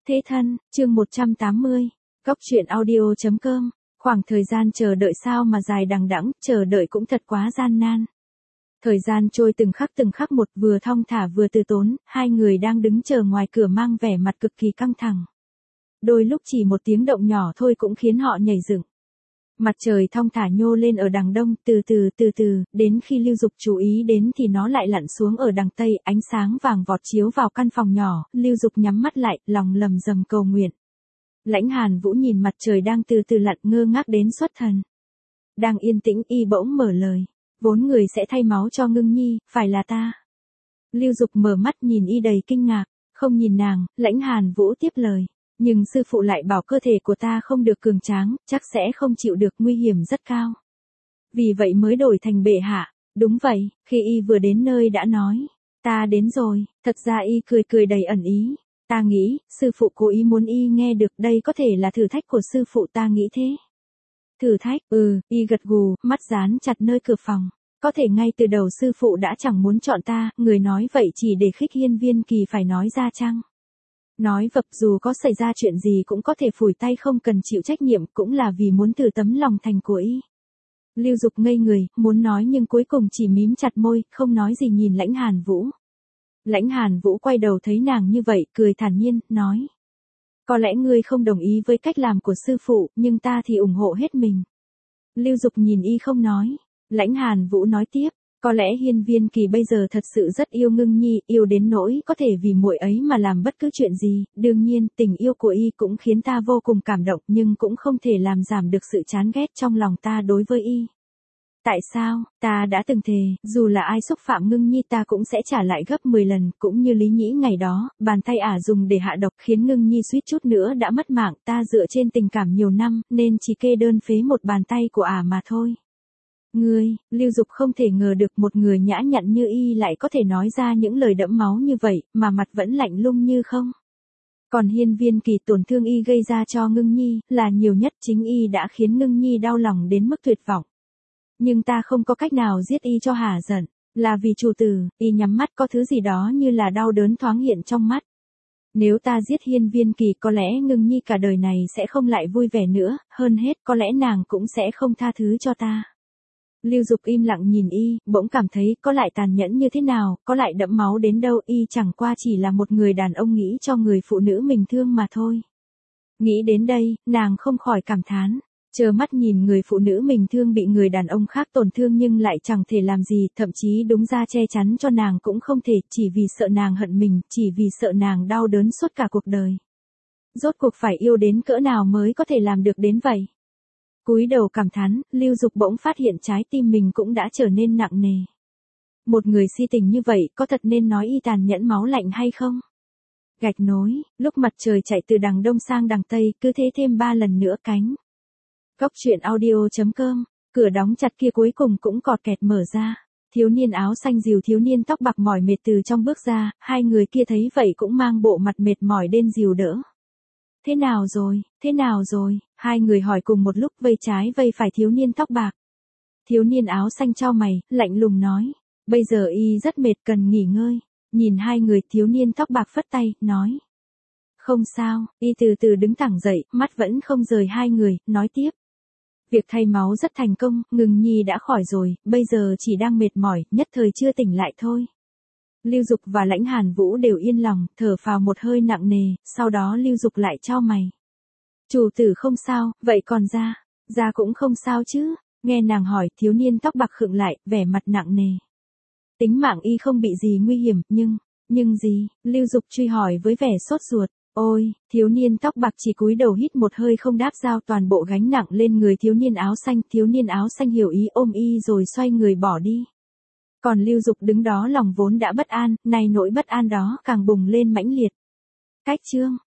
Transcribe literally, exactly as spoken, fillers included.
Thế thân, chương một trăm tám mươi, Góc truyện audio.com, khoảng thời gian chờ đợi sao mà dài đằng đẵng, chờ đợi cũng thật quá gian nan. Thời gian trôi từng khắc từng khắc một, vừa thong thả vừa từ tốn, hai người đang đứng chờ ngoài cửa mang vẻ mặt cực kỳ căng thẳng. Đôi lúc chỉ một tiếng động nhỏ thôi cũng khiến họ nhảy dựng. Mặt trời thong thả nhô lên ở đằng đông, từ từ từ từ, đến khi Lưu Dục chú ý đến thì nó lại lặn xuống ở đằng tây, ánh sáng vàng vọt chiếu vào căn phòng nhỏ, Lưu Dục nhắm mắt lại, lòng lầm rầm cầu nguyện. Lãnh Hàn Vũ nhìn mặt trời đang từ từ lặn ngơ ngác đến xuất thần. Đang yên tĩnh y bỗng mở lời, vốn người sẽ thay máu cho Ngưng Nhi, phải là ta. Lưu Dục mở mắt nhìn y đầy kinh ngạc, không nhìn nàng, Lãnh Hàn Vũ tiếp lời. Nhưng sư phụ lại bảo cơ thể của ta không được cường tráng, chắc sẽ không chịu được, nguy hiểm rất cao. Vì vậy mới đổi thành bệ hạ. Đúng vậy, khi y vừa đến nơi đã nói, ta đến rồi, thật ra y cười cười đầy ẩn ý. Ta nghĩ, sư phụ cố ý muốn y nghe được, đây có thể là thử thách của sư phụ, ta nghĩ thế. Thử thách, ừ, y gật gù, mắt dán chặt nơi cửa phòng. Có thể ngay từ đầu sư phụ đã chẳng muốn chọn ta, người nói vậy chỉ để khích Hiên Viên Kỳ phải nói ra chăng? Nói vập, dù có xảy ra chuyện gì cũng có thể phủi tay không cần chịu trách nhiệm, cũng là vì muốn thử tấm lòng thành của y. Lưu Dục ngây người, muốn nói nhưng cuối cùng chỉ mím chặt môi, không nói gì nhìn Lãnh Hàn Vũ. Lãnh Hàn Vũ quay đầu thấy nàng như vậy, cười thản nhiên, nói. Có lẽ ngươi không đồng ý với cách làm của sư phụ, nhưng ta thì ủng hộ hết mình. Lưu Dục nhìn y không nói. Lãnh Hàn Vũ nói tiếp. Có lẽ Hiên Viên Kỳ bây giờ thật sự rất yêu Ngưng Nhi, yêu đến nỗi có thể vì muội ấy mà làm bất cứ chuyện gì, đương nhiên, tình yêu của y cũng khiến ta vô cùng cảm động, nhưng cũng không thể làm giảm được sự chán ghét trong lòng ta đối với y. Tại sao? Ta đã từng thề, dù là ai xúc phạm Ngưng Nhi ta cũng sẽ trả lại gấp mười lần, cũng như Lý Nhĩ ngày đó, bàn tay ả dùng để hạ độc khiến Ngưng Nhi suýt chút nữa đã mất mạng, ta dựa trên tình cảm nhiều năm, nên chỉ kê đơn phế một bàn tay của ả mà thôi. Ngươi, Lưu Dục không thể ngờ được một người nhã nhặn như y lại có thể nói ra những lời đẫm máu như vậy, mà mặt vẫn lạnh lùng như không. Còn Hiên Viên Kỳ tổn thương y gây ra cho Ngưng Nhi, là nhiều nhất, chính y đã khiến Ngưng Nhi đau lòng đến mức tuyệt vọng. Nhưng ta không có cách nào giết y cho hả giận, là vì chủ tử, y nhắm mắt có thứ gì đó như là đau đớn thoáng hiện trong mắt. Nếu ta giết Hiên Viên Kỳ có lẽ Ngưng Nhi cả đời này sẽ không lại vui vẻ nữa, hơn hết có lẽ nàng cũng sẽ không tha thứ cho ta. Lưu Dục im lặng nhìn y, bỗng cảm thấy có lại tàn nhẫn như thế nào, có lại đẫm máu đến đâu, y chẳng qua chỉ là một người đàn ông nghĩ cho người phụ nữ mình thương mà thôi. Nghĩ đến đây, nàng không khỏi cảm thán, trơ mắt nhìn người phụ nữ mình thương bị người đàn ông khác tổn thương nhưng lại chẳng thể làm gì, thậm chí đúng ra che chắn cho nàng cũng không thể, chỉ vì sợ nàng hận mình, chỉ vì sợ nàng đau đớn suốt cả cuộc đời. Rốt cuộc phải yêu đến cỡ nào mới có thể làm được đến vậy? Cúi đầu cảm thán, Lưu Dục bỗng phát hiện trái tim mình cũng đã trở nên nặng nề. Một người si tình như vậy, có thật nên nói y tàn nhẫn máu lạnh hay không? Gạch nối, lúc mặt trời chạy từ đằng đông sang đằng tây, cứ thế thêm ba lần nữa cánh. Góc truyện audio.com, cửa đóng chặt kia cuối cùng cũng cọt kẹt mở ra. Thiếu niên áo xanh dìu thiếu niên tóc bạc mỏi mệt từ trong bước ra, hai người kia thấy vậy cũng mang bộ mặt mệt mỏi đến dìu đỡ. Thế nào rồi, thế nào rồi, hai người hỏi cùng một lúc, vây trái vây phải thiếu niên tóc bạc. Thiếu niên áo xanh chau mày, lạnh lùng nói, bây giờ y rất mệt cần nghỉ ngơi. Nhìn hai người, thiếu niên tóc bạc phất tay, nói. Không sao, y từ từ đứng thẳng dậy, mắt vẫn không rời hai người, nói tiếp. Việc thay máu rất thành công, Ngưng Nhi đã khỏi rồi, bây giờ chỉ đang mệt mỏi, nhất thời chưa tỉnh lại thôi. Lưu Dục và Lãnh Hàn Vũ đều yên lòng, thở phào một hơi nặng nề, sau đó Lưu Dục lại chau mày. Chủ tử không sao, vậy còn Gia? Gia cũng không sao chứ? Nghe nàng hỏi, thiếu niên tóc bạc khựng lại, vẻ mặt nặng nề. Tính mạng y không bị gì nguy hiểm, nhưng, nhưng gì? Lưu Dục truy hỏi với vẻ sốt ruột. Ôi, thiếu niên tóc bạc chỉ cúi đầu hít một hơi không đáp, giao toàn bộ gánh nặng lên người thiếu niên áo xanh, thiếu niên áo xanh hiểu ý ôm y rồi xoay người bỏ đi. Còn Lưu Dục đứng đó lòng vốn đã bất an, nay nỗi bất an đó càng bùng lên mãnh liệt. Cách chương